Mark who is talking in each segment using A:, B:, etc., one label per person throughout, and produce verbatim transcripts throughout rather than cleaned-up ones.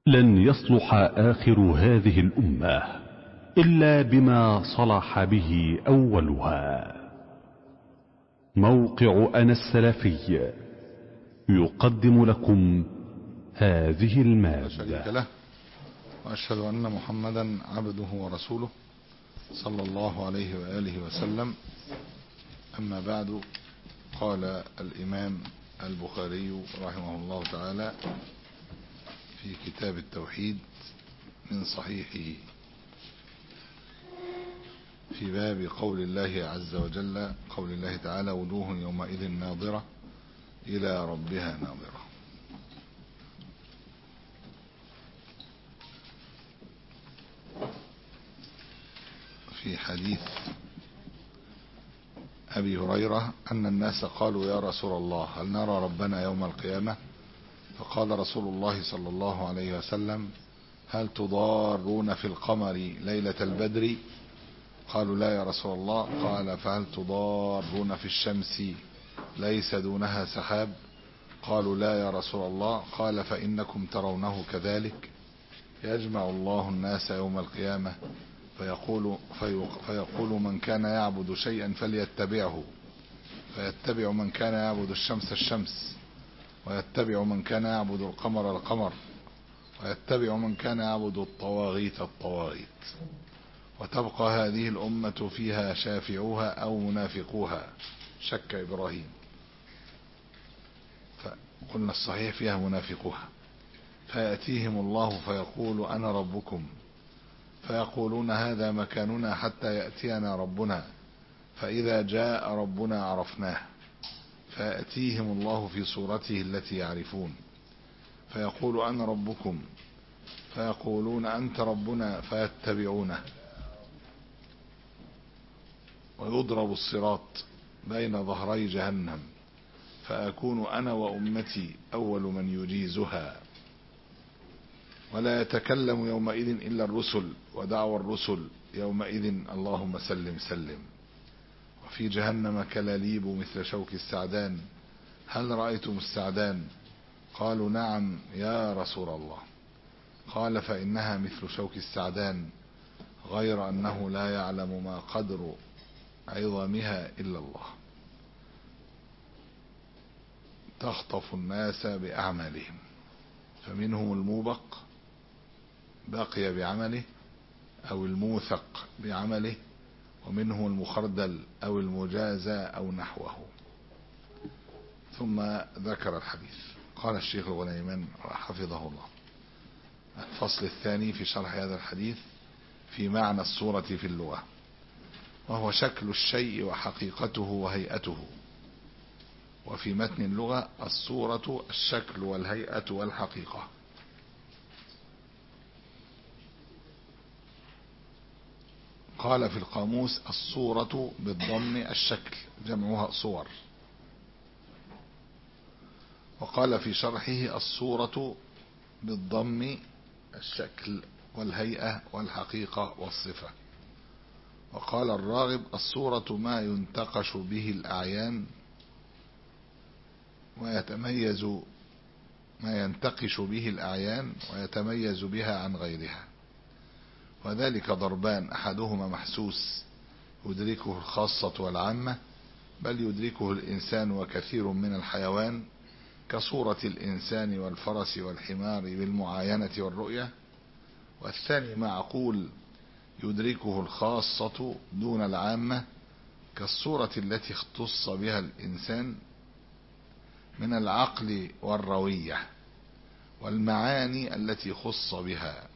A: لن يصلح آخر هذه الأمة إلا بما صلح به أولها. موقع أنا السلفي يقدم لكم هذه المادة.
B: شريك له، وأشهد أن محمدا عبده ورسوله صلى الله عليه وآله وسلم. أما بعد، قال الإمام البخاري رحمه الله تعالى في كتاب التوحيد من صحيحه في باب قول الله عز وجل، قول الله تعالى: وجوه يومئذ ناظرة إلى ربها ناظرة. في حديث أبي هريرة أن الناس قالوا: يا رسول الله، هل نرى ربنا يوم القيامة؟ فقال رسول الله صلى الله عليه وسلم: هل تضارون في القمر ليلة البدر؟ قالوا: لا يا رسول الله. قال: فهل تضارون في الشمس ليس دونها سحاب؟ قالوا: لا يا رسول الله. قال: فإنكم ترونه كذلك. يجمع الله الناس يوم القيامة فيقول, فيقول من كان يعبد شيئا فليتبعه، فيتبع من كان يعبد الشمس الشمس، ويتبع من كان يعبد القمر القمر، ويتبع من كان يعبد الطواغيت الطواغيت، وتبقى هذه الأمة فيها شافعوها أو منافقوها. شك إبراهيم، فقلنا الصحيح فيها منافقوها. فيأتيهم الله فيقول: أنا ربكم، فيقولون: هذا مكاننا حتى يأتينا ربنا، فإذا جاء ربنا عرفناه. فيأتيهم الله في صورته التي يعرفون، فيقول: أنا ربكم، فيقولون: أنت ربنا، فيتبعونه، ويضرب الصراط بين ظهري جهنم، فأكون أنا وأمتي أول من يجيزها، ولا يتكلم يومئذ إلا الرسل، ودعوى الرسل يومئذ: اللهم سلم سلم. وفي جهنم كلاليب مثل شوك السعدان، هل رأيتم السعدان؟ قالوا: نعم يا رسول الله. قال: فإنها مثل شوك السعدان، غير أنه لا يعلم ما قدر عظامها إلا الله. تخطف الناس بأعمالهم، فمنهم الموبق بقي بعمله أو الموثق بعمله، ومنهم المخردل أو المجازى أو نحوه. ثم ذكر الحديث. قال الشيخ الغنيمان حفظه الله: الفصل الثاني في شرح هذا الحديث في معنى الصورة في اللغة، وهو شكل الشيء وحقيقته وهيئته. وفي متن اللغة: الصورة الشكل والهيئة والحقيقة. قال في القاموس: الصورة بالضم الشكل، جمعها صور. وقال في شرحه: الصورة بالضم الشكل والهيئة والحقيقة والصفة. وقال الراغب: الصورة ما ينتقش به الأعيان ويتميز ما ينتقش به الأعيان ويتميز بها عن غيرها، وذلك ضربان: أحدهما محسوس يدركه الخاصة والعامة، بل يدركه الإنسان وكثير من الحيوان، كصورة الإنسان والفرس والحمار بالمعاينة والرؤية. والثاني معقول يدركه الخاصة دون العامة، كالصورة التي اختص بها الإنسان من العقل والروية والمعاني التي خص بها.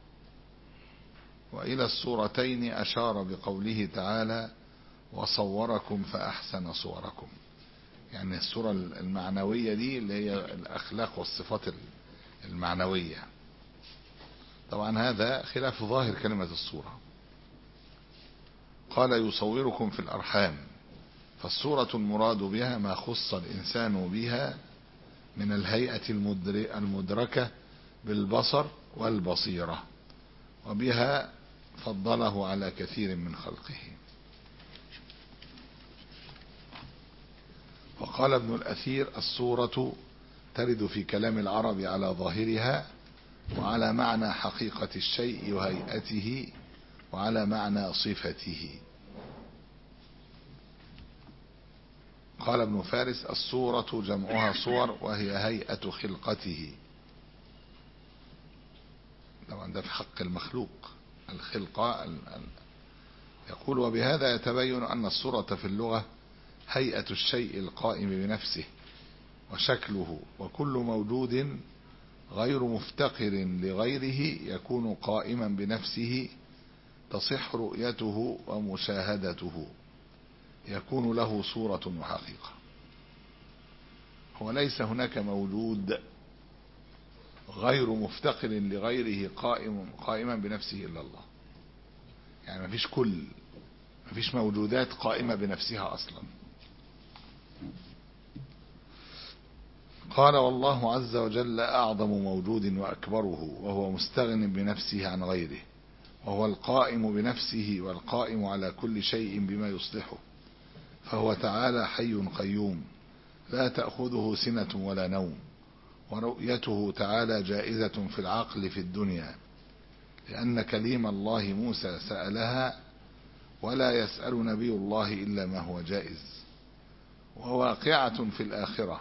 B: وإلى الصورتين أشار بقوله تعالى: وصوركم فأحسن صوركم. يعني الصورة المعنوية دي اللي هي الأخلاق والصفات المعنوية. طبعا هذا خلاف ظاهر كلمة الصورة. قال: يصوركم في الأرحام، فالصورة المراد بها ما خص الإنسان بها من الهيئة المدركة بالبصر والبصيرة، وبها فضله على كثير من خلقه. وقال ابن الأثير: الصورة ترد في كلام العرب على ظاهرها، وعلى معنى حقيقة الشيء وهيئته وعلى معنى صفته. قال ابن فارس: الصورة جمعها صور وهي هيئة خلقته. طبعا ده في حق المخلوق الخلقة. يقول: وبهذا يتبين أن الصورة في اللغة هيئة الشيء القائم بنفسه وشكله، وكل موجود غير مفتقر لغيره يكون قائما بنفسه تصح رؤيته ومشاهدته، يكون له صورة وحقيقة. هو ليس هناك موجود غير مفتقر لغيره قائم قائما بنفسه إلا الله. يعني ما فيش كل ما فيش موجودات قائمة بنفسها أصلا. قال: والله عز وجل أعظم موجود وأكبره، وهو مستغن بنفسه عن غيره، وهو القائم بنفسه والقائم على كل شيء بما يصلحه، فهو تعالى حي قيوم لا تأخذه سنة ولا نوم، ورؤيته تعالى جائزة في العقل في الدنيا، لأن كليم الله موسى سألها ولا يسأل نبي الله إلا ما هو جائز، وواقعة في الآخرة.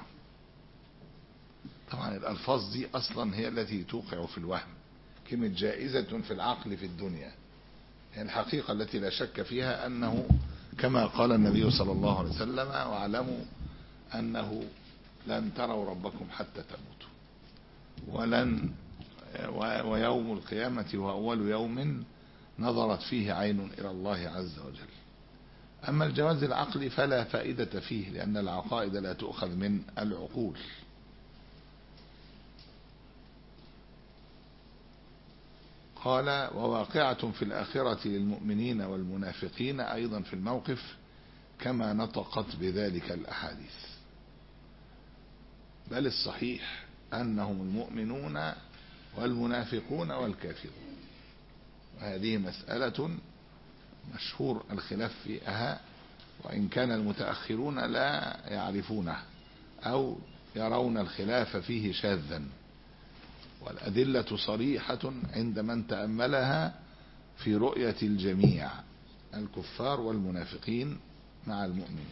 B: طبعا الألفاظ دي أصلا هي التي توقع في الوهم. كلمة جائزة في العقل في الدنيا هي الحقيقة التي لا شك فيها أنه كما قال النبي صلى الله عليه وسلم: واعلموا أنه لن تروا ربكم حتى تموتوا، ولن ويوم القيامة هو أول يوم نظرت فيه عين إلى الله عز وجل. أما الجواز العقلي فلا فائدة فيه، لأن العقائد لا تؤخذ من العقول. قال: وواقعة في الآخرة للمؤمنين والمنافقين أيضا في الموقف كما نطقت بذلك الأحاديث. بل الصحيح أنهم المؤمنون والمنافقون والكافرون، وهذه مسألة مشهور الخلاف فيها، وإن كان المتأخرون لا يعرفونه أو يرون الخلاف فيه شاذا، والأدلة صريحة عند من تأملها في رؤية الجميع الكفار والمنافقين مع المؤمنين،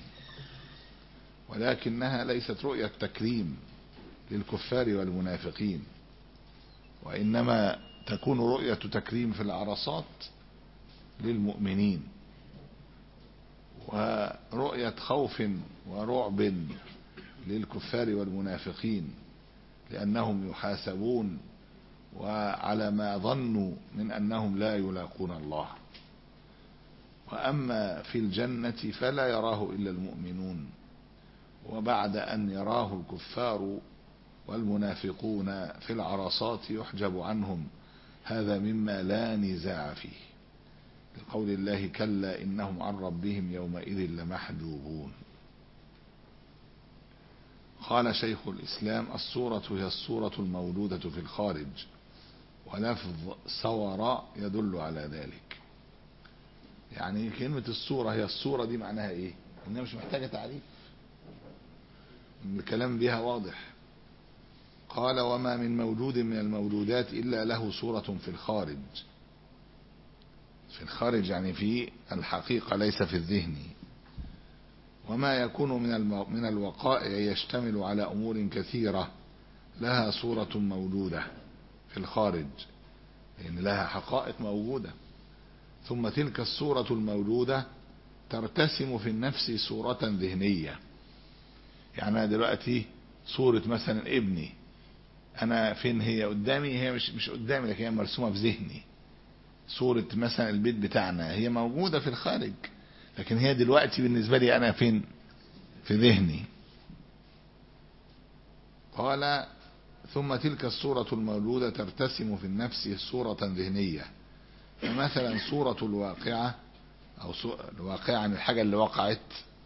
B: ولكنها ليست رؤية تكريم للكفار والمنافقين، وإنما تكون رؤية تكريم في العرصات للمؤمنين، ورؤية خوف ورعب للكفار والمنافقين، لأنهم يحاسبون وعلى ما ظنوا من أنهم لا يلاقون الله. وأما في الجنة فلا يراه إلا المؤمنون، وبعد أن يراه الكفار والمنافقون في العرصات يحجب عنهم، هذا مما لا نزاع فيه، لقول الله: كلا إنهم عن ربهم يومئذ لمحجوبون. قال شيخ الإسلام: الصورة هي الصورة الموجودة في الخارج، ولفظ صور يدل على ذلك. يعني كلمة الصورة هي الصورة دي معناها ايه؟ انها مش محتاجة تعريف، الكلام بها واضح. قال: وما من موجود من الموجودات إلا له صورة في الخارج. في الخارج يعني في الحقيقة ليس في الذهن. وما يكون من من الوقائع يشتمل على أمور كثيرة لها صورة موجودة في الخارج، لأن لها حقائق موجودة، ثم تلك الصورة الموجودة ترتسم في النفس صورة ذهنية. يعني أنا دلوقتي صورة مثلا ابني، أنا فين هي؟ قدامي، هي مش مش قدامي لكن هي مرسومة في ذهني. صورة مثلا البيت بتاعنا هي موجودة في الخارج، لكن هي دلوقتي بالنسبة لي أنا فين؟ في ذهني. قال: ثم تلك الصورة الموجودة ترتسم في النفس صورة ذهنية. فمثلا صورة الواقعة أو الواقعة عن الحاجة اللي وقعت،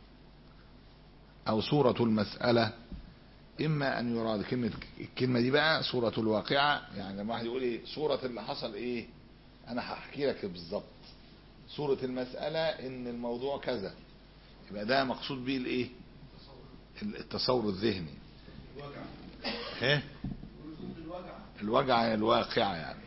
B: أو صورة المسألة، إما أن يراد كلمة الكلمة دي بقى صورة الواقعة، يعني لما واحد يقول إيه صورة اللي حصل إيه، أنا هحكي لك بالظبط. صورة المسألة إن الموضوع كذا، يبقى ده مقصود به الإيه؟ التصور الذهني. ايه الوجع الواقع يعني.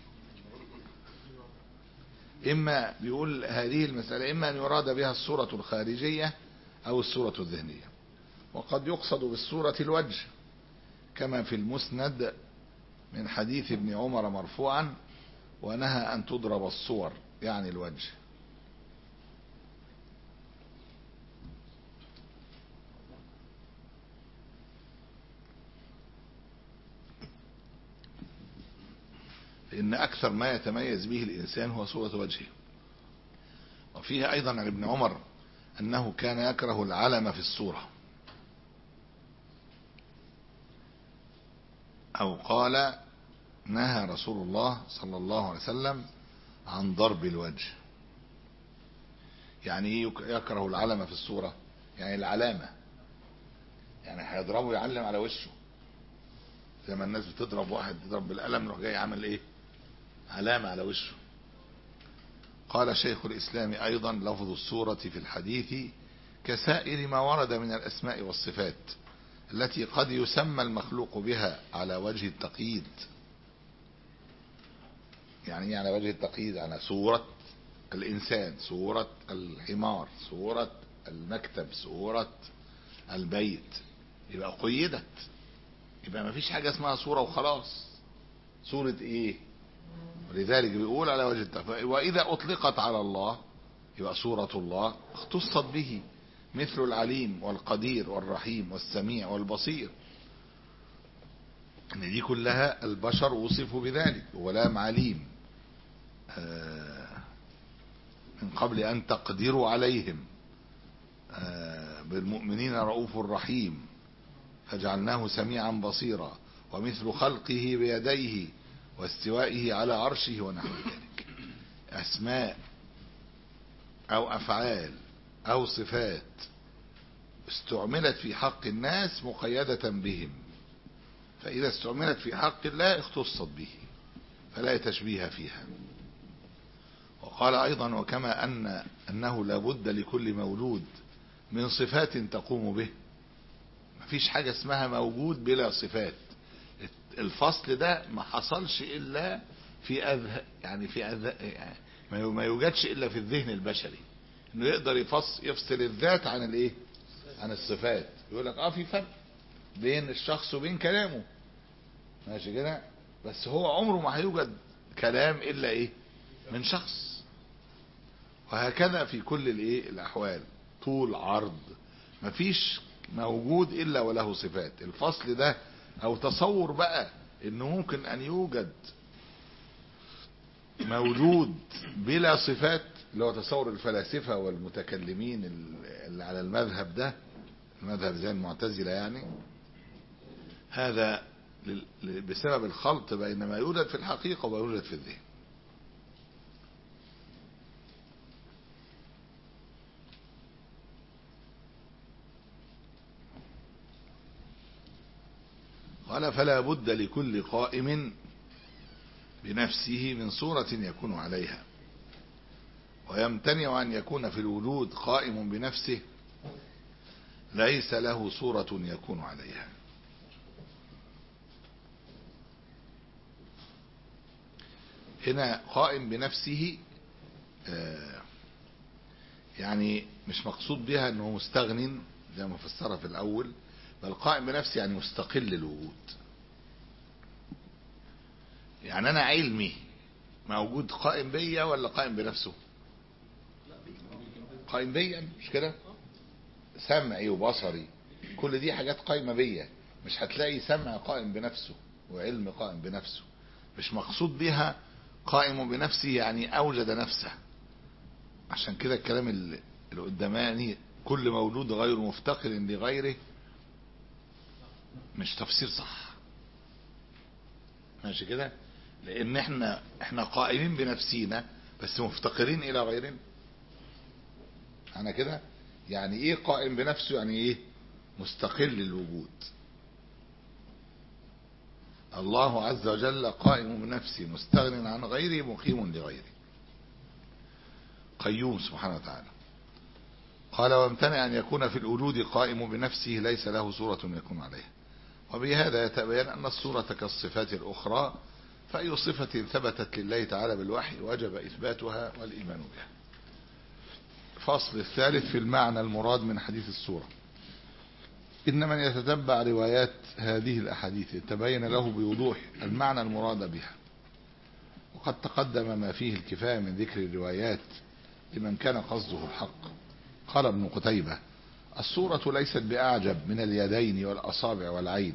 B: إما بيقول هذه المسألة إما أن يراد بها الصورة الخارجية أو الصورة الذهنية، وقد يقصد بالصورة الوجه كما في المسند من حديث ابن عمر مرفوعا: ونهى أن تضرب الصور، يعني الوجه. لأن أكثر ما يتميز به الإنسان هو صورة وجهه. وفيه أيضا عن ابن عمر أنه كان يكره العلم في الصورة، أو قال نهى رسول الله صلى الله عليه وسلم عن ضرب الوجه. يعني ايه يكره العلم في الصورة؟ يعني العلامة، يعني هيضربه يعلم على وشه زي ما الناس بتضرب واحد تضرب بالقلم يروح جاي عمل ايه؟ علامة على وشه. قال شيخ الإسلام أيضا: لفظ الصورة في الحديث كسائر ما ورد من الأسماء والصفات التي قد يسمى المخلوق بها على وجه التقييد. يعني ايه على وجه التقييد؟ على صورة الإنسان، صورة الحمار، صورة المكتب، صورة البيت، يبقى قيدت، يبقى ما فيش حاجة اسمها صورة وخلاص. صورة ايه؟ ولذلك بيقول على وجه التقييد. وإذا أطلقت على الله يبقى صورة الله اختصت به، مثل العليم والقدير والرحيم والسميع والبصير، ان دي كلها البشر وصفوا بذلك. ولام عليم من قبل أن تقدروا عليهم، بالمؤمنين رؤوف رحيم، فجعلناه سميعا بصيرا، ومثل خلقه بيديه واستوائه على عرشه ونحو ذلك. أسماء أو أفعال أو صفات استعملت في حق الناس مقيدة بهم، فإذا استعملت في حق الله اختصت به فلا تشبيه فيها. وقال أيضا: وكما أن أنه لا بد لكل مولود من صفات تقوم به. مفيش حاجة اسمها موجود بلا صفات. الفصل ده ما حصلش إلا في أذه يعني في أذه يعني ما يوجدش إلا في الذهن البشري، إنه يقدر يفصل يفصل الذات عن الإيه؟ عن الصفات. يقول لك آه في فرق بين الشخص وبين كلامه، ماشي كده، بس هو عمره ما هيوجد كلام إلا إيه؟ من شخص. وهكذا في كل الايه الاحوال، طول عرض، مفيش موجود الا وله صفات. الفصل ده او تصور بقى انه ممكن ان يوجد موجود بلا صفات، اللي هو تصور الفلاسفة والمتكلمين اللي على المذهب ده، المذهب زي المعتزلة يعني، هذا بسبب الخلط بين ما يوجد في الحقيقة وما يوجد في الذهن. قال: فلا بد لكل قائم بنفسه من صورة يكون عليها، ويمتنع أن يكون في الوجود قائم بنفسه ليس له صورة يكون عليها. هنا قائم بنفسه يعني مش مقصود بها أنه مستغن زي ما فسرها في الأول، بل قائم بنفسه يعني مستقل الوجود. يعني أنا علمي موجود قائم بيا ولا قائم بنفسه؟ قائم بيا، مش كده؟ سمعي وبصري كل دي حاجات قائمة بيا. مش هتلاقي سمع قائم بنفسه وعلم قائم بنفسه. مش مقصود بها قائم بنفسه يعني أوجد نفسه. عشان كده الكلام اللي قداماني كل مولود غير مفتقر لغيره مش تفسير صح، ماشي كده؟ لان احنا احنا قائمين بنفسينا بس مفتقرين الى غيرنا. انا كده يعني ايه قائم بنفسه؟ يعني ايه مستقل الوجود. الله عز وجل قائم بنفسه مستغن عن غيره مقيم لغيره قيوم سبحانه وتعالى. قال: وامتنع أن يكون في الوجود قائم بنفسه ليس له صورة يكون عليها. وبهذا يتبين أن الصورة كالصفات الأخرى، فأي صفة ثبتت لله تعالى بالوحي وجب إثباتها والإيمان بها. فصل الثالث في المعنى المراد من حديث السورة. إن من يتتبع روايات هذه الأحاديث تبين له بوضوح المعنى المراد بها، وقد تقدم ما فيه الكفاية من ذكر الروايات لمن كان قصده الحق. قال ابن قتيبة: السورة ليست بأعجب من اليدين والأصابع والعين،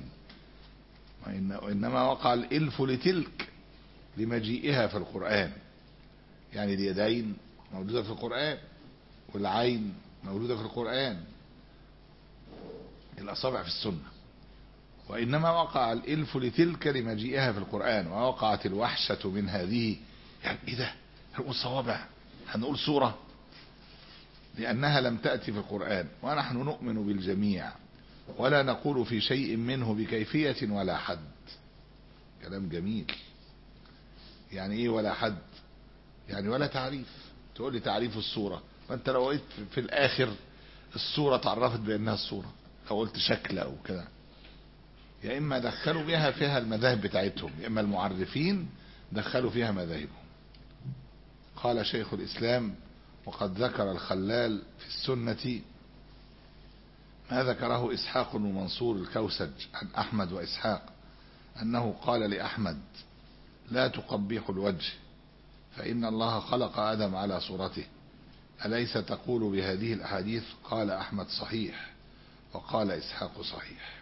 B: وإنما وقع الإلف لتلك لمجيئها في القرآن. يعني اليدين موجودة في القرآن، والعين موجودة في القرآن، الأصابع في السنة. وإنما وقع الإلف لتلك لمجيئها في القرآن، ووقعت الوحشة من هذه. يعني إيه ده؟ هنقول صوابع؟ هنقول سورة؟ لأنها لم تأتي في القرآن، ونحن نؤمن بالجميع ولا نقول في شيء منه بكيفية ولا حد. كلام جميل. يعني إيه ولا حد؟ يعني ولا تعريف. تقول لي تعريف السورة، فأنت لو قلت في الآخر السورة تعرفت بأنها السورة، أو قلت شكل أو كده، يا إما دخلوا بها فيها المذاهب بتاعتهم، يا إما المعرفين دخلوا فيها مذاهبهم. قال شيخ الإسلام: وقد ذكر الخلال في السنة ما ذكره إسحاق بن منصور الكوسج عن أحمد وإسحاق أنه قال لأحمد: لا تقبح الوجه، فإن الله خلق آدم على صورته، أليس تقول بهذه الأحاديث؟ قال أحمد: صحيح. وقال إسحاق: صحيح.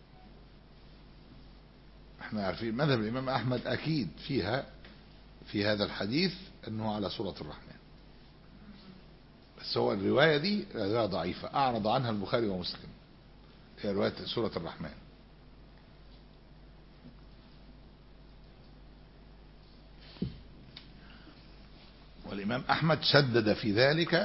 B: احنا عارفين مذهب الإمام أحمد أكيد فيها في هذا الحديث أنه على صورة الرحمن، بس هو الرواية دي رواية ضعيفة أعرض عنها البخاري ومسلم، هي رواية سورة الرحمن. والإمام أحمد شدد في ذلك،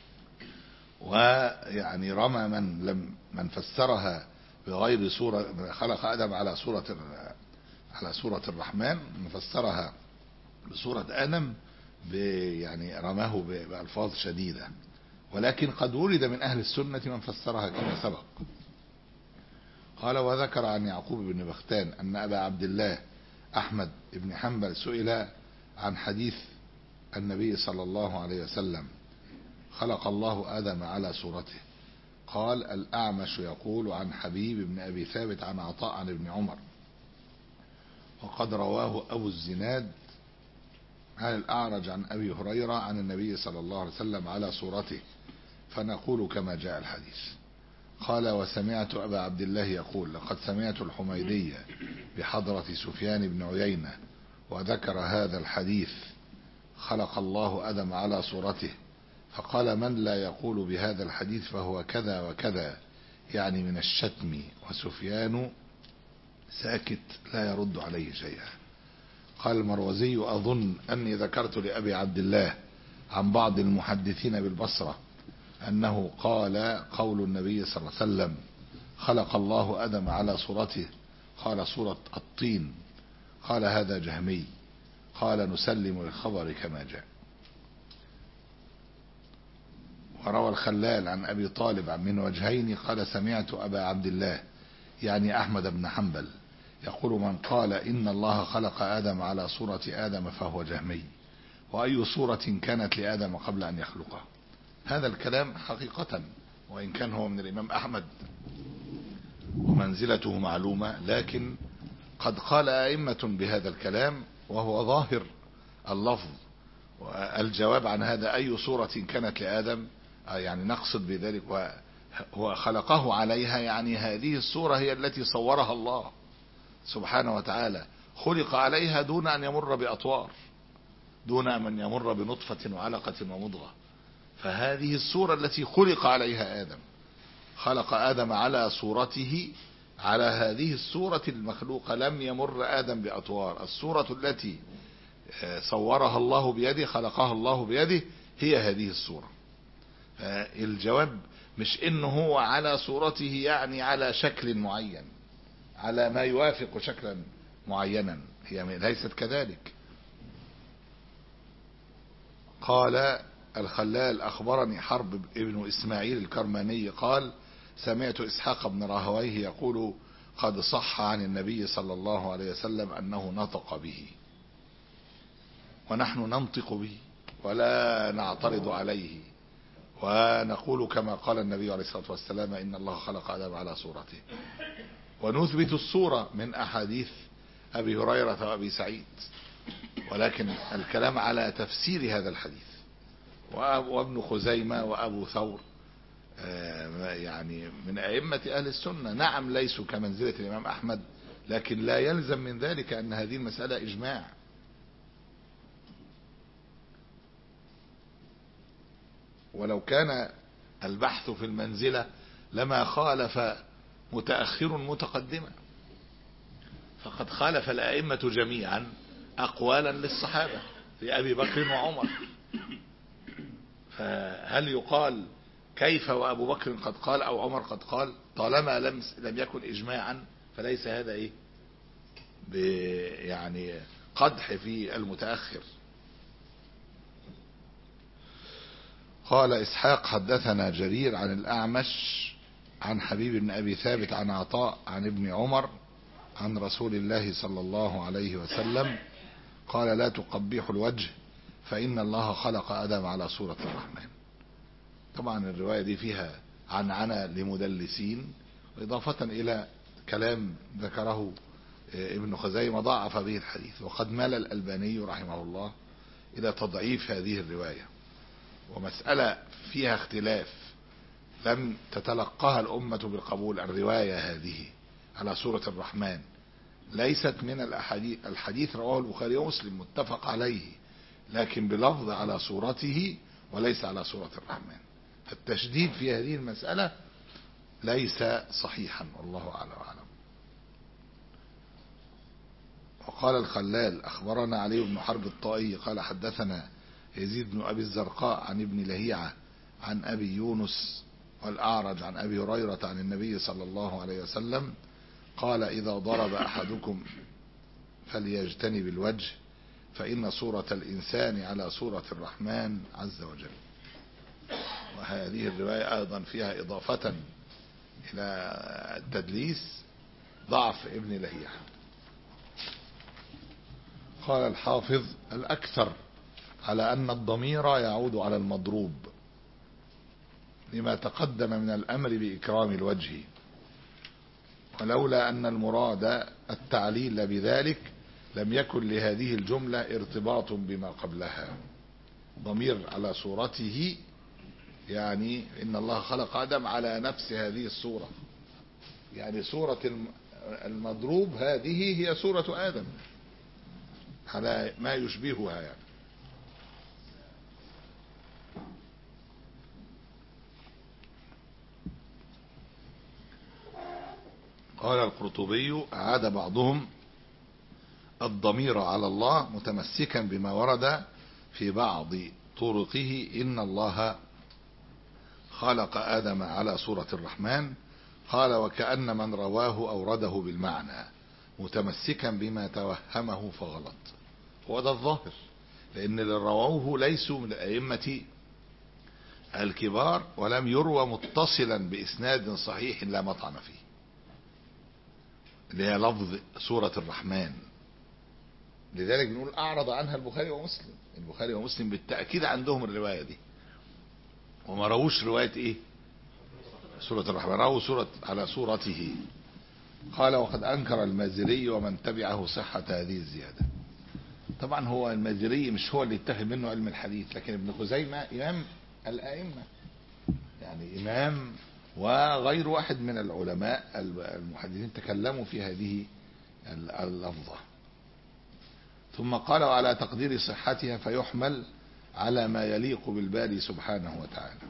B: ويعني رمى من لم من فسرها بغير سورة، خلق آدم على سورة على سورة الرحمن، من فسرها بسورة آدم يعني رماه بألفاظ شديدة. ولكن قد ولد من أهل السنة من فسرها كما سبق. قال: وذكر عن يعقوب بن بختان أن أبا عبد الله أحمد بن حنبل سئل عن حديث النبي صلى الله عليه وسلم: خلق الله آدم على صورته، قال: الأعمش يقول عن حبيب بن أبي ثابت عن عطاء عن ابن عمر، وقد رواه أبو الزناد عن الأعرج عن أبي هريرة عن النبي صلى الله عليه وسلم على صورته، فنقول كما جاء الحديث. قال: وسمعت أبا عبد الله يقول: لقد سمعت الحميدية بحضرة سفيان بن عيينة وذكر هذا الحديث: خلق الله آدم على صورته، فقال: من لا يقول بهذا الحديث فهو كذا وكذا، يعني من الشتم، وسفيان ساكت لا يرد عليه شيئا. قال المروزي: أظن أني ذكرت لأبي عبد الله عن بعض المحدثين بالبصرة أنه قال: قول النبي صلى الله عليه وسلم: خلق الله آدم على صورته، قال: صورة الطين. قال: هذا جهمي. قال: نسلم للخبر كما جاء. وروى الخلال عن أبي طالب من وجهين قال: سمعت أبا عبد الله يعني أحمد بن حنبل يقول: من قال إن الله خلق آدم على صورة آدم فهو جهمي، وأي صورة كانت لآدم قبل أن يخلقه. هذا الكلام حقيقة وإن كان هو من الإمام أحمد ومنزلته معلومة، لكن قد قال أئمة بهذا الكلام وهو ظاهر اللفظ. والجواب عن هذا: أي صورة كانت لآدم، يعني نقصد بذلك هو خلقه عليها، يعني هذه الصورة هي التي صورها الله سبحانه وتعالى، خلق عليها دون أن يمر بأطوار، دون أن يمر بنطفة وعلقة ومضغة. فهذه الصورة التي خلق عليها آدم، خلق آدم على صورته، على هذه الصورة المخلوقة، لم يمر آدم بأطوار. الصورة التي صورها الله بيده، خلقها الله بيده، هي هذه الصورة. الجواب مش إنه هو على صورته يعني على شكل معين، على ما يوافق شكلا معينا، هي ليست كذلك. قال الخلال: أخبرني حرب ابن إسماعيل الكرماني قال: سمعت إسحاق بن راهويه يقول: قد صح عن النبي صلى الله عليه وسلم أنه نطق به، ونحن ننطق به ولا نعترض عليه، ونقول كما قال النبي عليه الصلاة والسلام إن الله خلق آدم على صورته، ونثبت الصورة من أحاديث أبي هريرة وأبي سعيد. ولكن الكلام على تفسير هذا الحديث، وابن خزيمة وأبو ثور يعني من أئمة أهل السنة، نعم ليسوا كمنزلة الإمام أحمد، لكن لا يلزم من ذلك أن هذه المسألة إجماع. ولو كان البحث في المنزلة لما خالف متأخر متقدما، فقد خالف الأئمة جميعا أقوالا للصحابة لأبي بكر وعمر، فهل يقال كيف وأبو بكر قد قال أو عمر قد قال؟ طالما لم لم يكن إجماعا فليس هذا إيه يعني قدح في المتأخر. قال إسحاق حدثنا جرير عن الأعمش عن حبيب بن أبي ثابت عن عطاء عن ابن عمر عن رسول الله صلى الله عليه وسلم قال لا تقبحوا الوجه فإن الله خلق آدم على صورة الرحمن. طبعا الرواية دي فيها عنعنة لمدلسين، إضافة إلى كلام ذكره ابن خزيمة ضعف به الحديث، وقد مال الألباني رحمه الله إلى تضعيف هذه الرواية. ومسألة فيها اختلاف لم تتلقاها الأمة بالقبول، الرواية هذه على سورة الرحمن ليست من الأحاديث، الحديث رواه البخاري ومسلم متفق عليه، لكن بلفظ على صورته وليس على سورة الرحمن. فالتشديد في هذه المسألة ليس صحيحا، والله أعلم وأعلم. وقال الخلال أخبرنا علي بن حرب الطائي قال حدثنا يزيد بن أبي الزرقاء عن ابن لهيعة عن أبي يونس والأعرج عن أبي هريرة عن النبي صلى الله عليه وسلم قال إذا ضرب أحدكم فليجتنب الوجه فإن صورة الإنسان على صورة الرحمن عز وجل. وهذه الرواية أيضا فيها إضافة إلى التدليس ضعف ابن لهيعة. قال الحافظ الأكثر على أن الضمير يعود على المضروب لما تقدم من الأمر بإكرام الوجه، ولولا أن المراد التعليل بذلك لم يكن لهذه الجملة ارتباط بما قبلها. ضمير على صورته يعني إن الله خلق آدم على نفس هذه الصورة، يعني صورة المضروب هذه هي صورة آدم على ما يشبهها يعني. قال القرطبي أعاد بعضهم الضمير على الله متمسكا بما ورد في بعض طرقه إن الله خلق آدم على صورة الرحمن. قال وكأن من رواه أورده بالمعنى متمسكا بما توهمه فغلط. وهذا الظاهر، لأن اللي رووه ليسوا من الأئمة الكبار ولم يروى متصلا بإسناد صحيح لا مطعن فيه، اللي هي لفظ سورة الرحمن. لذلك بنقول أعرض عنها البخاري ومسلم. البخاري ومسلم بالتأكيد عندهم الرواية دي، وما رووش رواية إيه سورة الرحمن، رووا سورة على سورته. قال وقد أنكر المازري ومن تبعه صحة هذه الزيادة. طبعا هو المازري مش هو اللي اتخذ منه علم الحديث، لكن ابن خزيمة إمام الأئمة، يعني إمام وغير واحد من العلماء المحدثين تكلموا في هذه اللفظة. ثم قال وعلى تقدير صحتها فيحمل على ما يليق بالباري سبحانه وتعالى.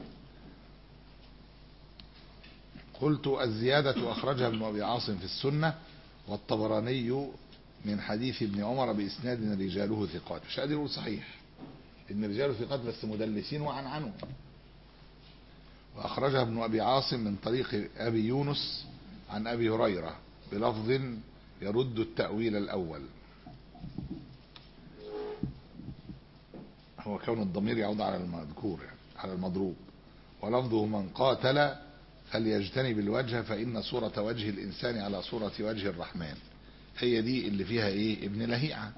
B: قلت الزيادة أخرجها ابن أبي عاصم في السنة والطبراني من حديث ابن عمر بإسناد رجاله ثقات. مش قادر يقول صحيح إن رجاله ثقات بس مدلسين وعن عنه. وأخرجها ابن أبي عاصم من طريق أبي يونس عن أبي هريرة بلفظ يرد التأويل الأول. هو كون الضمير يعود على المذكور يعني على المضروب. ولفظه من قاتل فليجتنب الوجه فإن صورة وجه الإنسان على صورة وجه الرحمن. هي دي اللي فيها ايه ابن لهيعة.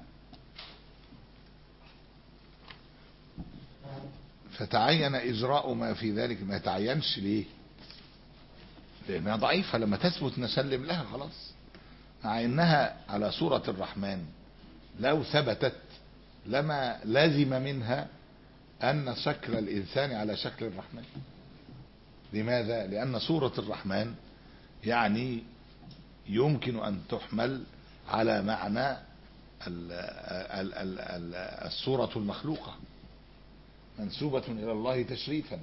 B: فتعين إجراء ما في ذلك. ما تعينش ليه؟ لأنها ضعيفة، لما تثبت نسلم لها خلاص. مع إنها على صورة الرحمن لو ثبتت لما لازم منها أن شكل الإنسان على شكل الرحمن. لماذا؟ لأن صورة الرحمن يعني يمكن أن تحمل على معنى ال ال ال ال الصورة المخلوقة منسوبة إلى الله تشريفا،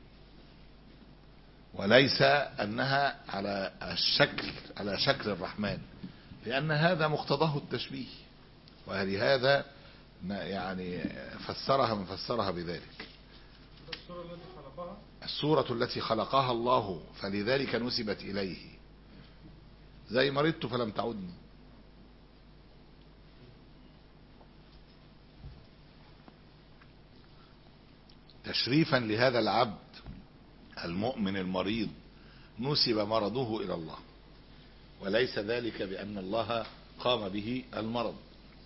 B: وليس أنها على الشكل على شكل الرحمن، لأن هذا مقتضاه التشبيه. ولهذا يعني فسرها من فسرها بذلك. الصورة التي خلقها الله فلذلك نسبت إليه، زي مرضت فلم تعدني. تشريفا لهذا العبد المؤمن المريض نسب مرضه إلى الله، وليس ذلك بأن الله قام به المرض.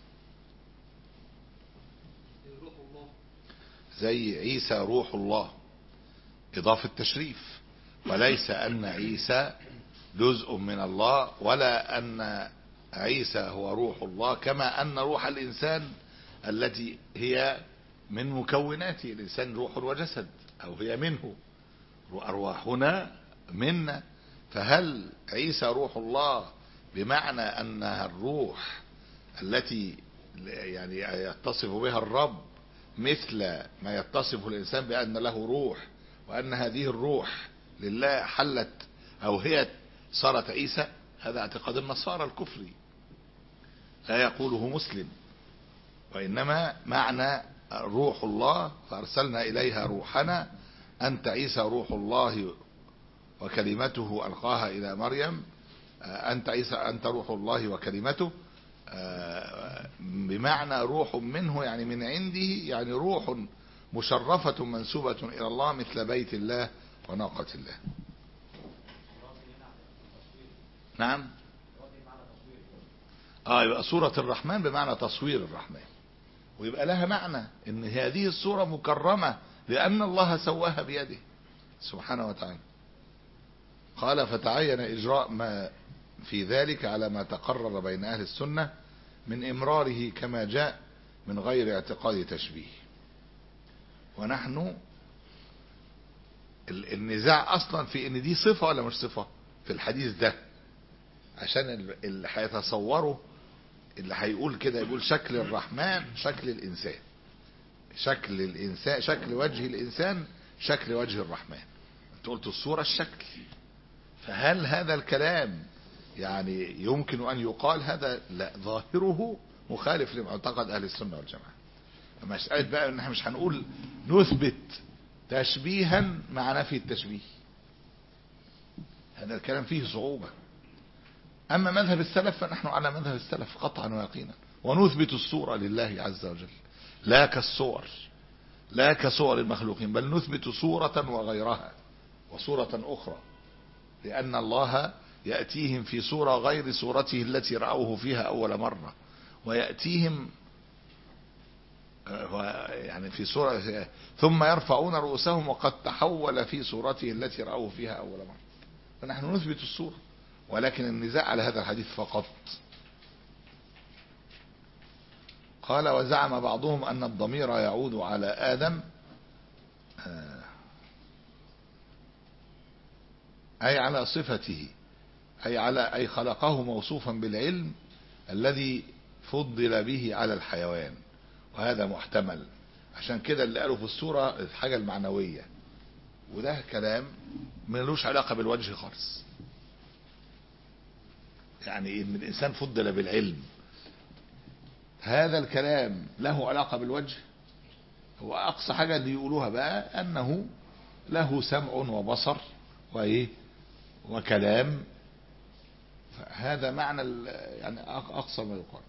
B: زي عيسى روح الله، إضافة تشريف، وليس أن عيسى جزء من الله، ولا أن عيسى هو روح الله، كما أن روح الإنسان التي هي من مكوناته. الإنسان روح وجسد، أو هي منه، أرواحنا منا. فهل عيسى روح الله بمعنى أنها الروح التي يعني يتصف بها الرب، مثل ما يتصف الإنسان بأن له روح، وأن هذه الروح لله حلت أو هي صارت عيسى؟ هذا اعتقاد النصارى الكفري لا يقوله مسلم. وإنما معنى روح الله فأرسلنا إليها روحنا، أنت عيسى روح الله وكلمته ألقاها إلى مريم، أنت عيسى أنت روح الله وكلمته، بمعنى روح منه يعني من عنده، يعني روح مشرفة منسوبة إلى الله مثل بيت الله وناقة الله. نعم. اه يبقى صورة الرحمن بمعنى تصوير الرحمن، ويبقى لها معنى ان هذه الصورة مكرمة لأن الله سواها بيده سبحانه وتعالى. قال فتعين إجراء ما في ذلك على ما تقرر بين أهل السنة من إمراره كما جاء من غير اعتقاد تشبيه. ونحن النزاع أصلا في ان دي صفة ولا مش صفة في الحديث ده، عشان اللي هيتصوره اللي هيقول كده يقول شكل الرحمن شكل الإنسان، شكل الإنسان شكل وجه الإنسان شكل وجه الرحمن. انت قلت الصورة الشكل، فهل هذا الكلام يعني يمكن أن يقال هذا؟ لا، ظاهره مخالف لمعتقد أهل السنة والجماعة. مسألة بقى ان احنا مش هنقول نثبت تشبيها مع نفي التشبيه، هذا الكلام فيه صعوبة. أما مذهب السلف فنحن على مذهب السلف قطعا ويقينا، ونثبت الصورة لله عز وجل لا كالصور لا كصور المخلوقين، بل نثبت صورة وغيرها وصورة أخرى، لأن الله يأتيهم في صورة غير صورته التي رأوه فيها أول مرة، ويأتيهم يعني في صورة ثم يرفعون رؤوسهم وقد تحول في صورته التي رأوه فيها أول مرة. فنحن نثبت الصورة، ولكن النزاع على هذا الحديث فقط. قال وزعم بعضهم أن الضمير يعود على آدم أي على صفته، أي على أي خلقه موصوفا بالعلم الذي فضل به على الحيوان، وهذا محتمل. عشان كده اللي قالوا في الصورة الحاجة المعنوية، وده كلام ملوش علاقة بالوجه خالص. يعني ان الانسان فضل بالعلم، هذا الكلام له علاقة بالوجه؟ هو اقصى حاجة اللي يقولوها بقى انه له سمع وبصر وايه وكلام، هذا معنى يعني اقصى ما يقال،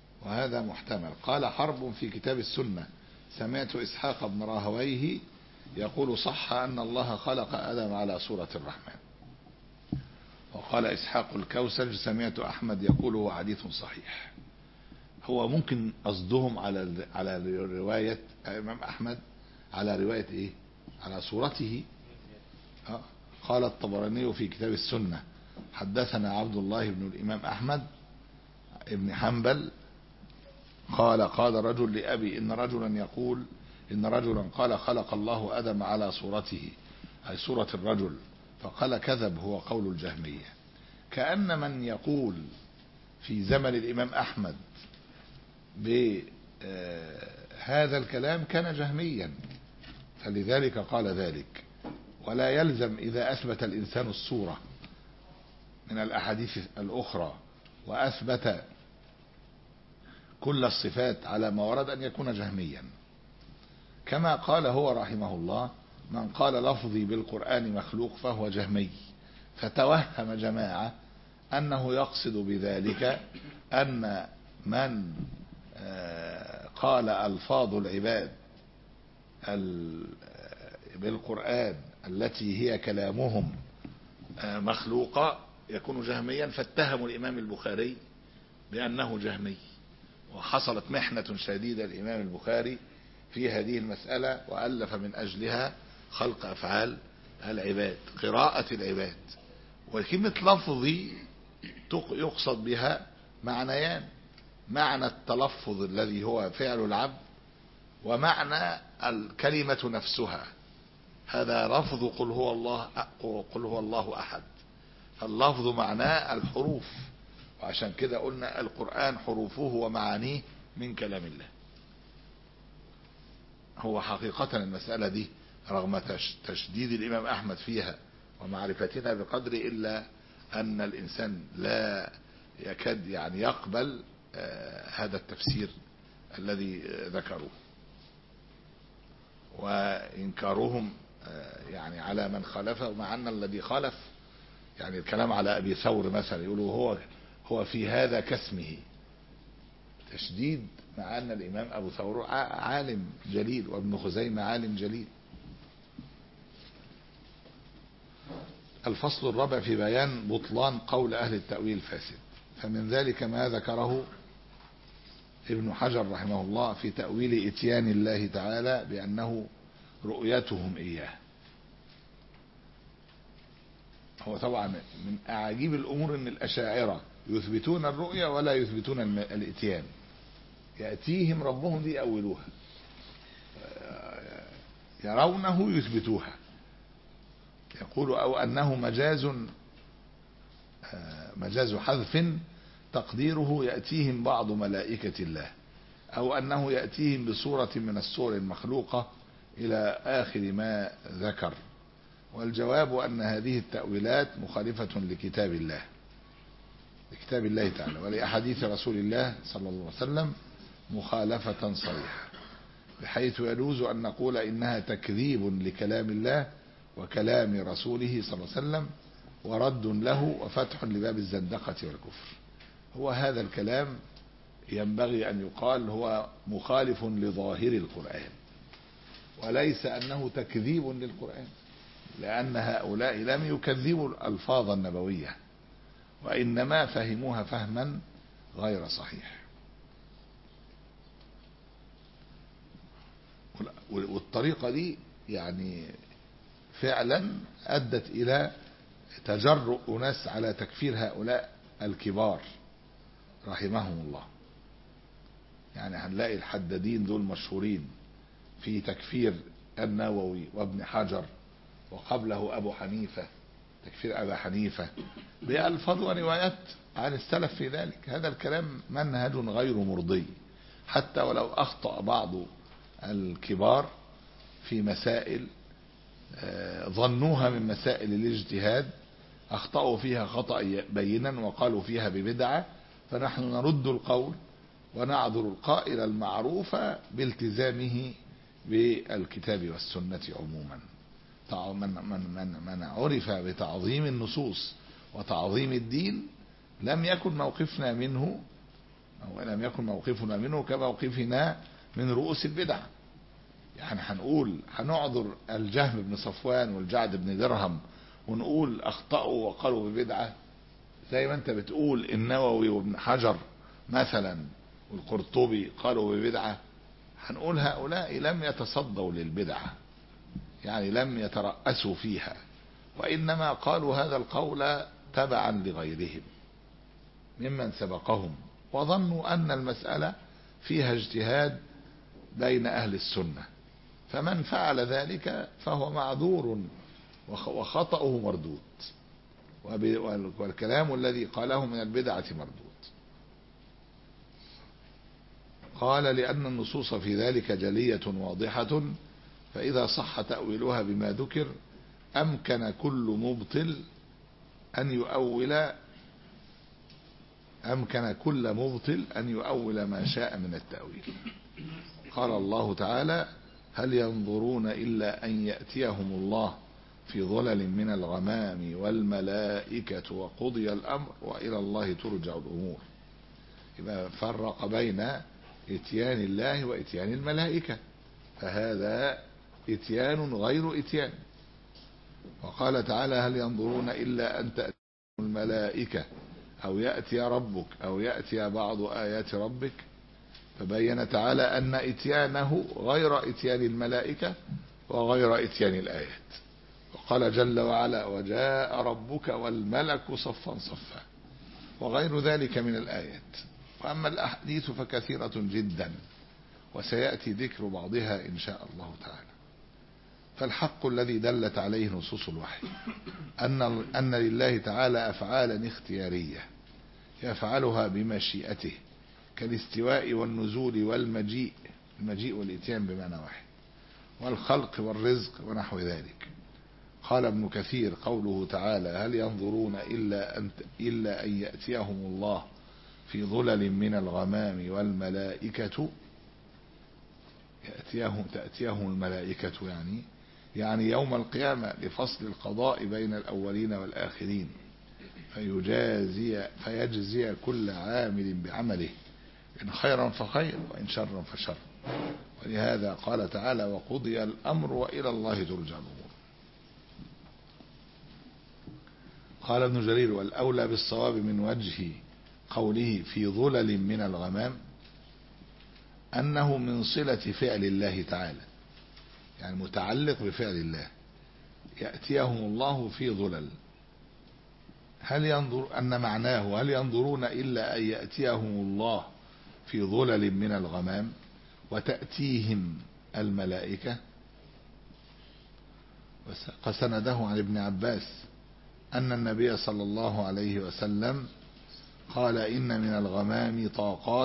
B: وهذا محتمل. قال حرب في كتاب السنة سمعت اسحاق بن راهويه يقول صح أن الله خلق آدم على صورة الرحمن. وقال إسحاق الكوسج سمعت أحمد يقول هو حديث صحيح. هو ممكن قصدهم على على رواية الإمام أحمد على رواية إيه؟ على صورته. آه. قال الطبراني في كتاب السنة حدثنا عبد الله بن الإمام أحمد ابن حنبل قال قال رجل لأبي إن رجلا يقول إن رجلا قال خلق الله آدم على صورته أي صورة الرجل، فقال كذب هو قول الجهمية. كأن من يقول في زمن الإمام أحمد بهذا الكلام كان جهميا، فلذلك قال ذلك. ولا يلزم إذا أثبت الإنسان الصورة من الأحاديث الأخرى وأثبت كل الصفات على ما ورد أن يكون جهميا. كما قال هو رحمه الله من قال لفظي بالقرآن مخلوق فهو جهمي، فتوهم جماعة أنه يقصد بذلك أن من قال ألفاظ العباد بالقرآن التي هي كلامهم مخلوقة يكون جهميا، فاتهموا الإمام البخاري بأنه جهمي. وحصلت محنة شديدة الإمام البخاري في هذه المسألة، وألف من أجلها خلق أفعال العباد، قراءة العباد. وكلمة لفظي يقصد بها معنيان: معنى التلفظ الذي هو فعل العبد، ومعنى الكلمة نفسها. هذا لفظ قل هو الله قل هو الله أحد، فاللفظ معناه الحروف، وعشان كده قلنا القرآن حروفه ومعانيه من كلام الله. هو حقيقة المسألة دي رغم تشديد الإمام أحمد فيها ومعرفتنا بقدر، إلا أن الإنسان لا يكاد يعني يقبل هذا التفسير الذي ذكروه، وإنكارهم يعني على من خالفه، مع أن الذي خالف يعني الكلام على أبي ثور مثلا يقولوا هو هو في هذا كاسمه، تشديد، مع أن الإمام أبو ثور عالم جليل وابن خزيمة عالم جليل. الفصل الرابع في بيان بطلان قول أهل التأويل الفاسد. فمن ذلك ما ذكره ابن حجر رحمه الله في تأويل إتيان الله تعالى بأنه رؤيتهم إياه. هو طبعا من أعاجيب الأمور أن الأشاعرة يثبتون الرؤية ولا يثبتون الإتيان، يأتيهم ربهم دي أولوها، يرونه يثبتوها. يقول أو أنه مجاز مجاز حذف تقديره يأتيهم بعض ملائكة الله، أو أنه يأتيهم بصورة من الصور المخلوقة إلى آخر ما ذكر. والجواب أن هذه التأويلات مخالفة لكتاب الله لكتاب الله تعالى ولأحاديث رسول الله صلى الله عليه وسلم مخالفة صريحة، بحيث يجوز أن نقول إنها تكذيب لكلام الله وكلام رسوله صلى الله عليه وسلم، ورد له وفتح لباب الزندقة والكفر. هو هذا الكلام ينبغي أن يقال هو مخالف لظاهر القرآن، وليس أنه تكذيب للقرآن، لأن هؤلاء لم يكذبوا الألفاظ النبوية، وإنما فهموها فهما غير صحيح. والطريقة دي يعني فعلا أدت إلى تجرؤ ناس على تكفير هؤلاء الكبار رحمهم الله. يعني هنلاقي الحدادين دول مشهورين في تكفير النووي وابن حجر، وقبله أبو حنيفة، تكفير أبا حنيفة بألفاظ وروايات عن السلف في ذلك. هذا الكلام منهج غير مرضي، حتى ولو أخطأ بعض الكبار في مسائل ظنوها من مسائل الاجتهاد، أخطأوا فيها خطأ بينا وقالوا فيها ببدعة، فنحن نرد القول ونعذر القائل المعروف بالتزامه بالكتاب والسنة عموما. من, من, من, من عرف بتعظيم النصوص وتعظيم الدين لم يكن موقفنا منه أو لم يكن موقفنا منه كموقفنا من رؤوس البدع. يعني هنقول هنعذر الجهم بن صفوان والجعد بن درهم ونقول اخطأوا وقالوا ببدعة، زي ما انت بتقول النووي وابن حجر مثلا والقرطبي قالوا ببدعة، هنقول هؤلاء لم يتصدوا للبدعة، يعني لم يترأسوا فيها، وإنما قالوا هذا القول تبعا لغيرهم ممن سبقهم، وظنوا أن المسألة فيها اجتهاد بين أهل السنة، فمن فعل ذلك فهو معذور وخطأه مردود، والكلام الذي قاله من البدعة مردود. قال لأن النصوص في ذلك جلية واضحة، فإذا صح تأويلها بما ذكر أمكن كل مبطل أن يؤول أمكن كل مبطل أن يؤول ما شاء من التأويل. قال الله تعالى: هل ينظرون إلا أن يأتيهم الله في ظلل من الغمام والملائكة وقضي الأمر وإلى الله ترجع الأمور. يبقى فرق بين اتيان الله واتيان الملائكة، فهذا اتيان غير اتيان. وقال تعالى: هل ينظرون إلا أن تأتيهم الملائكة أو يأتي ربك أو يأتي بعض آيات ربك، فبين تعالى أن اتيانه غير اتيان الملائكة وغير اتيان الآيات. وقال جل وعلا: وجاء ربك والملك صفا صفا، وغير ذلك من الآيات. وأما الأحاديث فكثيرة جدا، وسيأتي ذكر بعضها إن شاء الله تعالى. فالحق الذي دلت عليه نصوص الوحي أن أن لله تعالى أفعالا اختيارية يفعلها بمشيئته، كالاستواء والنزول والمجيء، المجيء والإتيان بمعنى واحد، والخلق والرزق ونحو ذلك. قال ابن كثير: قوله تعالى: هل ينظرون إلا أن إلا أن يأتيهم الله في ظلل من الغمام والملائكة، يأتيهم تأتيهم الملائكة يعني يعني يوم القيامة لفصل القضاء بين الأولين والآخرين، فيجازي فيجزي كل عامل بعمله، إن خيرا فخير وإن شرا فشر. ولهذا قال تعالى: وقضي الأمر وإلى الله ترجع الأمور. قال ابن جرير: والأولى بالصواب من وجه قوله في ظلل من الغمام أنه من صلة فعل الله تعالى، يعني متعلق بفعل الله، يأتيهم الله في ظلل. هل ينظر أن معناه هل ينظرون إلا أن يأتيهم الله في ظلل من الغمام وتأتيهم الملائكة. وسنده عن ابن عباس أن النبي صلى الله عليه وسلم قال: إن من الغمام طاقات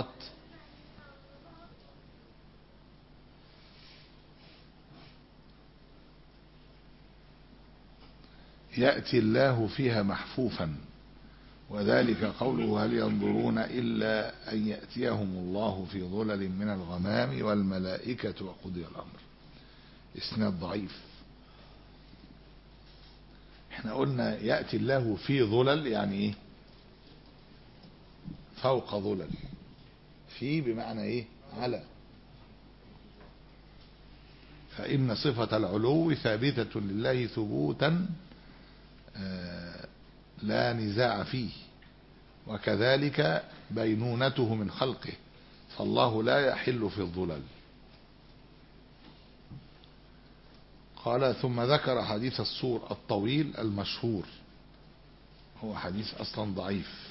B: يأتي الله فيها محفوفا، وذلك قوله: هل ينظرون إلا أن يأتيهم الله في ظلل من الغمام والملائكة وقضي الأمر. إسناد ضعيف. احنا قلنا يأتي الله في ظلل يعني ايه؟ فوق ظلل. في بمعنى ايه؟ على. فإن صفة العلو ثابتة لله ثبوتا لا نزاع فيه، وكذلك بينونته من خلقه، فالله لا يحل في الظلل. قال: ثم ذكر حديث الصور الطويل المشهور، هو حديث أصلا ضعيف،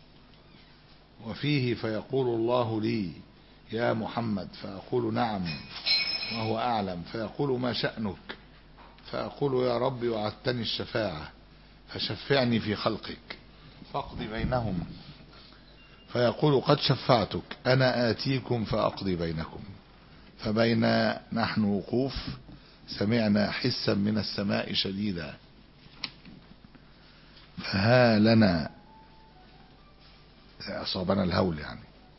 B: وفيه: فيقول الله لي يا محمد، فأقول نعم وهو أعلم، فيقول ما شأنك، فأقول يا رب وعدتني الشفاعة فشفعني في خلقك فاقض بينهم، فيقول قد شفعتك أنا آتيكم فأقضي بينكم. فبين نحن وقوف سمعنا حسا من السماء شديدا، فها لنا أصابنا الهول يعني.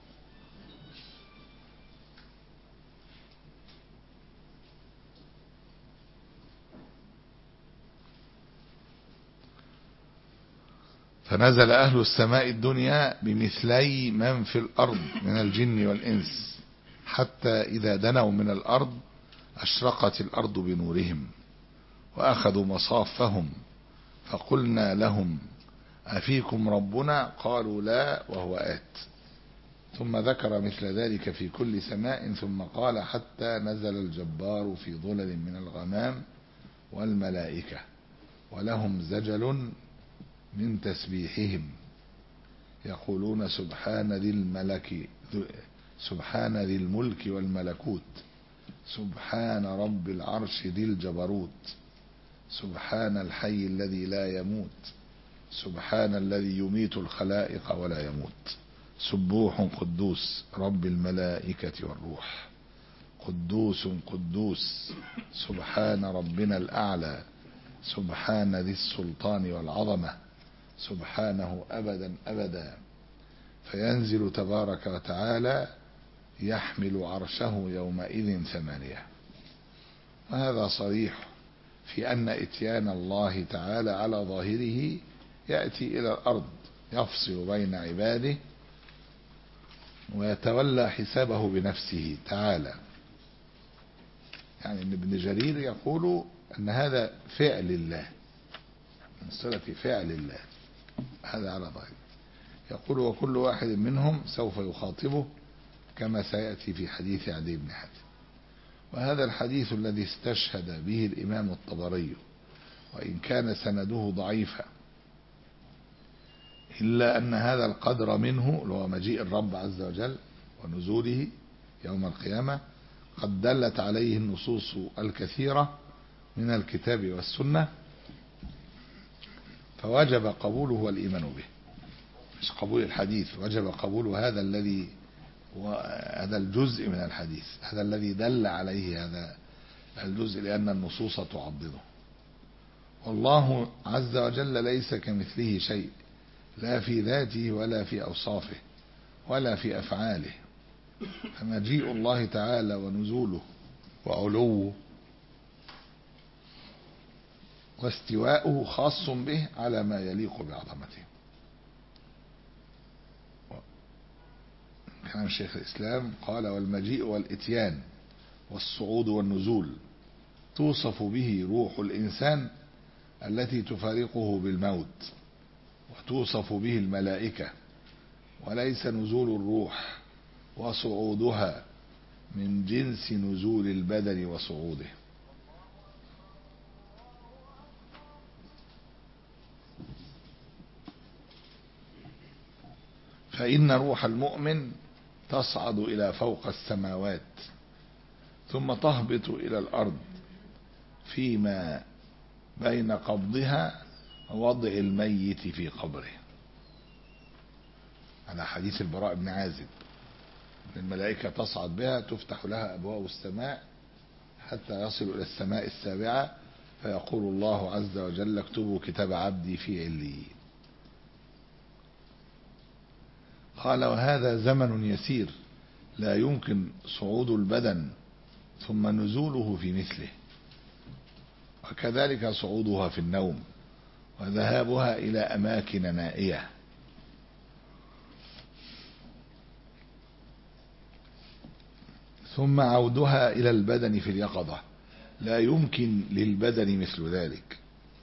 B: فنزل أهل السماء الدنيا بمثلي من في الأرض من الجن والإنس، حتى إذا دنوا من الأرض أشرقت الأرض بنورهم وأخذوا مصافهم فقلنا لهم أفيكم ربنا قالوا لا وهو آت ثم ذكر مثل ذلك في كل سماء ثم قال حتى نزل الجبار في ظلل من الغمام والملائكة ولهم زجل من تسبيحهم يقولون سبحان ذي الملك سبحان ذي الملك والملكوت سبحان رب العرش ذي الجبروت سبحان الحي الذي لا يموت سبحان الذي يميت الخلائق ولا يموت سبوح قدوس رب الملائكة والروح قدوس قدوس سبحان ربنا الأعلى سبحان ذي السلطان والعظمة سبحانه أبدا أبدا فينزل تبارك وتعالى يحمل عرشه يومئذ ثمانية. وهذا صريح في أن إتيان الله تعالى على ظاهره يأتي إلى الأرض يفصل بين عباده ويتولى حسابه بنفسه تعالى. يعني ابن جرير يقول أن هذا فعل الله من صلة فعل الله هذا على ظاهره. يقول وكل واحد منهم سوف يخاطبه كما سيأتي في حديث عدي بن حاتم. وهذا الحديث الذي استشهد به الإمام الطبري وإن كان سنده ضعيفا إلا أن هذا القدر منه هو مجيء الرب عز وجل ونزوله يوم القيامة قد دلت عليه النصوص الكثيرة من الكتاب والسنة فوجب قبوله والإيمان به. مش قبول الحديث، وجب قبول هذا الذي وهذا الجزء من الحديث، هذا الذي دل عليه هذا الجزء، لأن النصوص تعضده. والله عز وجل ليس كمثله شيء لا في ذاته ولا في أوصافه ولا في أفعاله، فمجيء الله تعالى ونزوله وعلوه واستواؤه خاص به على ما يليق بعظمته. كلام شيخ الإسلام قال والمجيء والإتيان والصعود والنزول توصف به روح الإنسان التي تفارقه بالموت، وتوصف به الملائكة، وليس نزول الروح وصعودها من جنس نزول البدن وصعوده. فإن روح المؤمن تصعد إلى فوق السماوات ثم تهبط إلى الأرض فيما بين قبضها ووضع الميت في قبره، على حديث البراء بن عازب. الملائكة تصعد بها تفتح لها أبواب السماء حتى يصل إلى السماء السابعة فيقول الله عز وجل اكتبوا كتاب عبدي في عليين. قال وهذا زمن يسير لا يمكن صعود البدن ثم نزوله في مثله، وكذلك صعودها في النوم وذهابها إلى أماكن نائية. ثم عودها إلى البدن في اليقظة لا يمكن للبدن مثل ذلك.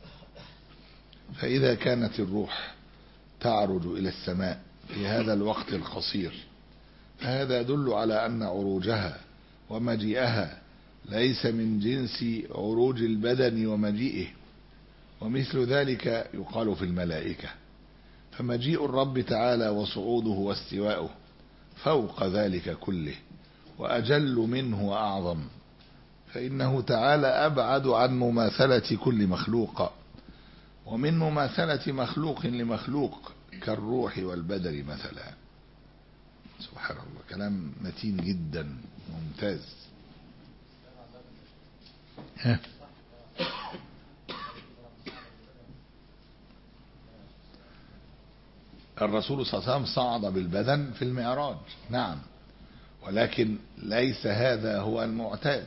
B: فإذا كانت الروح تعرج إلى السماء في هذا الوقت القصير فهذا يدل على أن عروجها ومجيئها ليس من جنس عروج البدن ومجيئه، ومثل ذلك يقال في الملائكة. فمجيء الرب تعالى وصعوده واستواؤه فوق ذلك كله وأجل منه وأعظم، فإنه تعالى أبعد عن مماثلة كل مخلوق، ومن مماثلة مخلوق لمخلوق كالروح والبدن مثلا. سبحان الله، كلام متين جدا ممتاز. ها الرسول صلى الله عليه وسلم صعد بالبدن في المعراج، نعم، ولكن ليس هذا هو المعتاد،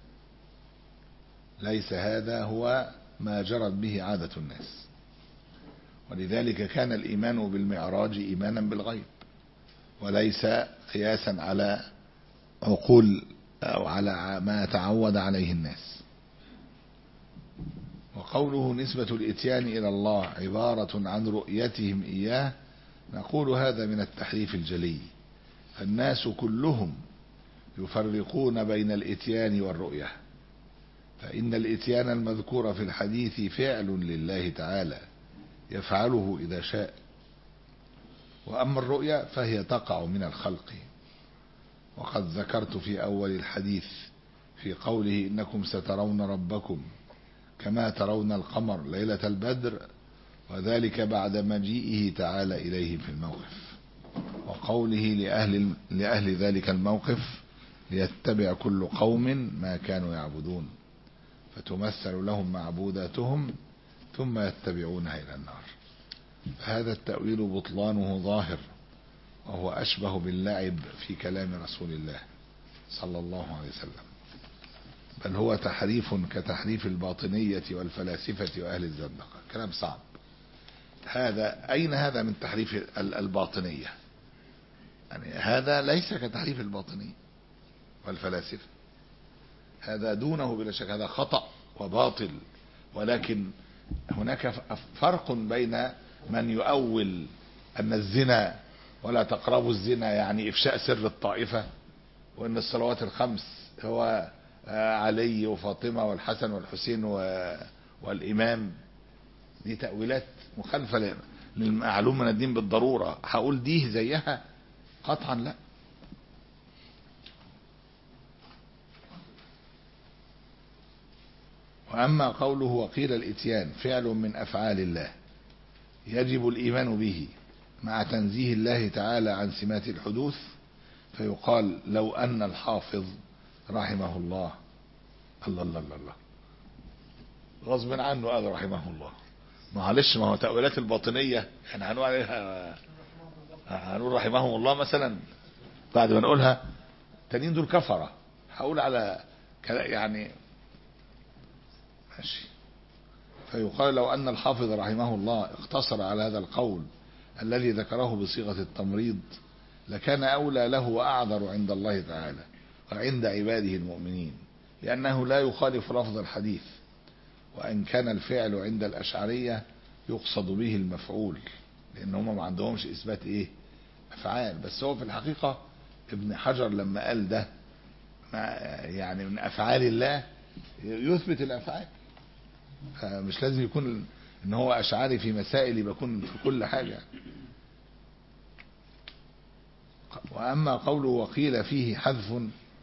B: ليس هذا هو ما جرت به عادة الناس. ولذلك كان الإيمان بالمعراج إيمانا بالغيب وليس قياسا على عقول أو على ما تعود عليه الناس. وقوله نسبة الإتيان إلى الله عبارة عن رؤيتهم إياه، نقول هذا من التحريف الجلي، فالناس كلهم يفرقون بين الإتيان والرؤية، فإن الإتيان المذكور في الحديث فعل لله تعالى يفعله إذا شاء، وأما الرؤيا فهي تقع من الخلق. وقد ذكرت في أول الحديث في قوله إنكم سترون ربكم كما ترون القمر ليلة البدر، وذلك بعد مجيئه تعالى إليه في الموقف، وقوله لأهل, لأهل ذلك الموقف ليتبع كل قوم ما كانوا يعبدون، فتمثل لهم معبوداتهم ثم يتبعونها إلى النار. فهذا التأويل بطلانه ظاهر، وهو أشبه باللعب في كلام رسول الله صلى الله عليه وسلم، بل هو تحريف كتحريف الباطنية والفلاسفة وأهل الزندقة. كلام صعب هذا. أين هذا من تحريف الباطنية؟ يعني هذا ليس كتحريف الباطنية والفلاسفة، هذا دونه بلا شك، هذا خطأ وباطل. ولكن هناك فرق بين من يؤول أن الزنا ولا تقربوا الزنا يعني إفشاء سر الطائفة، وأن الصلوات الخمس هو علي وفاطمة والحسن والحسين والإمام. دي تأويلات مخالفة للمعلوم من الدين بالضرورة. هقول دي زيها؟ قطعا لا. وأما قوله وقيل الإتيان فعل من أفعال الله يجب الإيمان به مع تنزيه الله تعالى عن سمات الحدوث، فيقال لو أن الحافظ رحمه الله، الله الله الله, الله. غصب عنه قال رحمه الله، معلش، ما هو تأويلات الباطنية احنا هنقول عليها، هنقول رحمه الله مثلا بعد ما نقولها تانيين دول كفرة. هقول على يعني ماشي. فيقال لو أن الحافظ رحمه الله اقتصر على هذا القول الذي ذكره بصيغة التمريض لكان أولى له وأعذر عند الله تعالى وعند عباده المؤمنين، لأنه لا يخالف لفظ الحديث، وإن كان الفعل عند الأشعرية يقصد به المفعول، لأن هم ما عندهمش إثبات إيه أفعال. بس هو في الحقيقة ابن حجر لما قال ده يعني من أفعال الله يثبت الأفعال، فمش لازم يكون ان هو أشعري في مسائل يكون في كل حاجة. وأما قوله وقيل فيه حذف،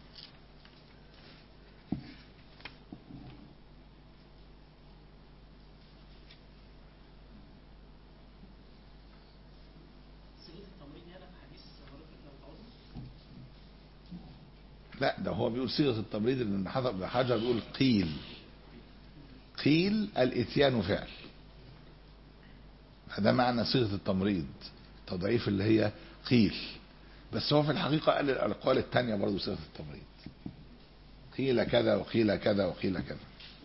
B: لا ده هو بيقول صيغة التمريض، ابن حجر بيقول قيل قيل الاتيان فعل، هذا معنى صيغة التمريض تضعيف اللي هي قيل. بس هو في الحقيقة قال الأقوال الثانية برضو صيغة التمريض، قيل كذا وقيل كذا وقيل كذا.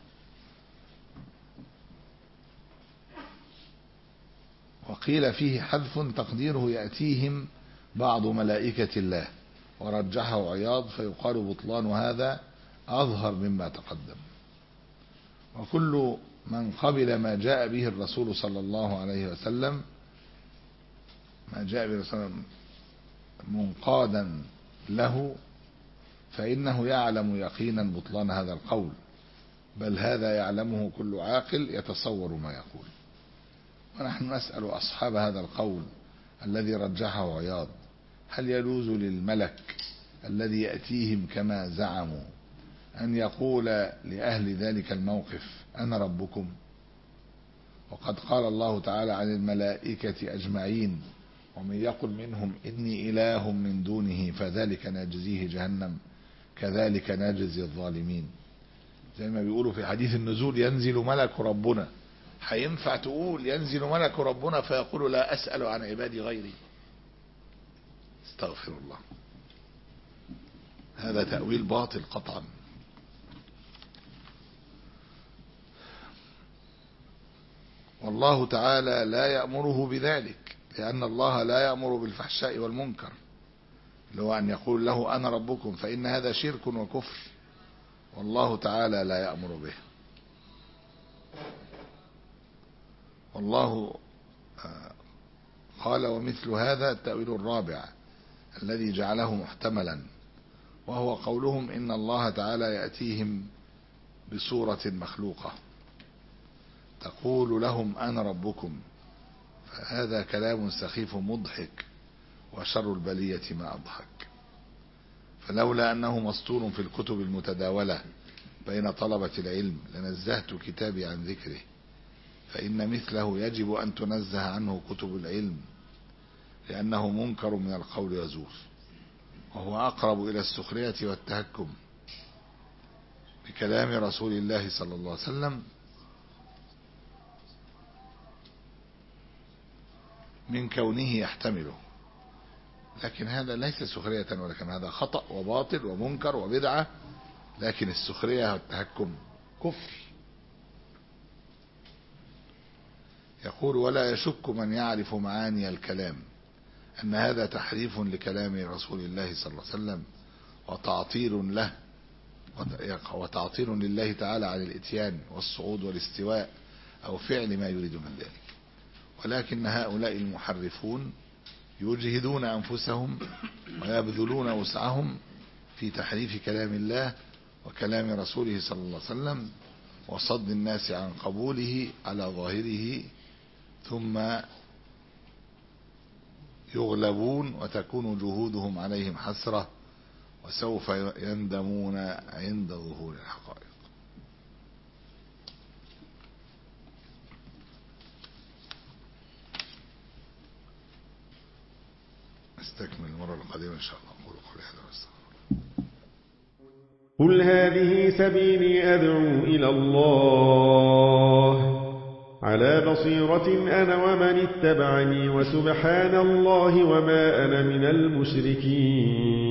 B: وقيل فيه حذف تقديره يأتيهم بعض ملائكة الله، ورجحه عياض، فيقال بطلان هذا أظهر مما تقدم. وكل من قبل ما جاء به الرسول صلى الله عليه وسلم ما جاء به الرسول منقادا له فإنه يعلم يقينا بطلان هذا القول، بل هذا يعلمه كل عاقل يتصور ما يقول. ونحن نسأل أصحاب هذا القول الذي رجحه عياض هل يجوز للملك الذي يأتيهم كما زعموا أن يقول لأهل ذلك الموقف أنا ربكم؟ وقد قال الله تعالى عن الملائكة أجمعين ومن يقل منهم إني إله من دونه فذلك نجزيه جهنم كذلك نجزي الظالمين. زي ما بيقولوا في حديث النزول ينزل ملك ربنا، هينفع تقول ينزل ملك ربنا فيقول لا أسأل عن عبادي غيري؟ استغفر الله، هذا تأويل باطل قطعا. والله تعالى لا يأمره بذلك، لأن الله لا يأمر بالفحشاء والمنكر، اللي هو أن يقول له أنا ربكم، فإن هذا شرك وكفر، والله تعالى لا يأمر به. والله قال ومثل هذا التأويل الرابع الذي جعله محتملا، وهو قولهم إن الله تعالى يأتيهم بصورة مخلوقة تقول لهم أنا ربكم، فهذا كلام سخيف مضحك، وشر البلية ما أضحك. فلولا أنه مسطور في الكتب المتداولة بين طلبة العلم لنزهت كتابي عن ذكره، فإن مثله يجب أن تنزه عنه كتب العلم، لأنه منكر من القول يزور، وهو أقرب إلى السخرية والتهكم بكلام رسول الله صلى الله عليه وسلم من كونه يحتمله. لكن هذا ليس سخرية، ولكن هذا خطأ وباطل ومنكر وبدعة، لكن السخرية والتهكم كفر. يقول ولا يشك من يعرف معاني الكلام أن هذا تحريف لكلام رسول الله صلى الله عليه وسلم، وتعطيل له وتعطيل لله تعالى عن الاتيان والصعود والاستواء أو فعل ما يريد من ذلك. ولكن هؤلاء المحرفون يجهدون أنفسهم ويبذلون وسعهم في تحريف كلام الله وكلام رسوله صلى الله عليه وسلم، وصد الناس عن قبوله على ظاهره، ثم يغلبون وتكون جهودهم عليهم حسرة، وسوف يندمون عند ظهور الحقائق. نستكمل المرة القادمة إن شاء الله. أقول قولي هذا واستغفر.
C: قل هذه سبيلي أدعو إلى الله على بصيرة أنا ومن اتبعني، وسبحان الله وما أنا من المشركين.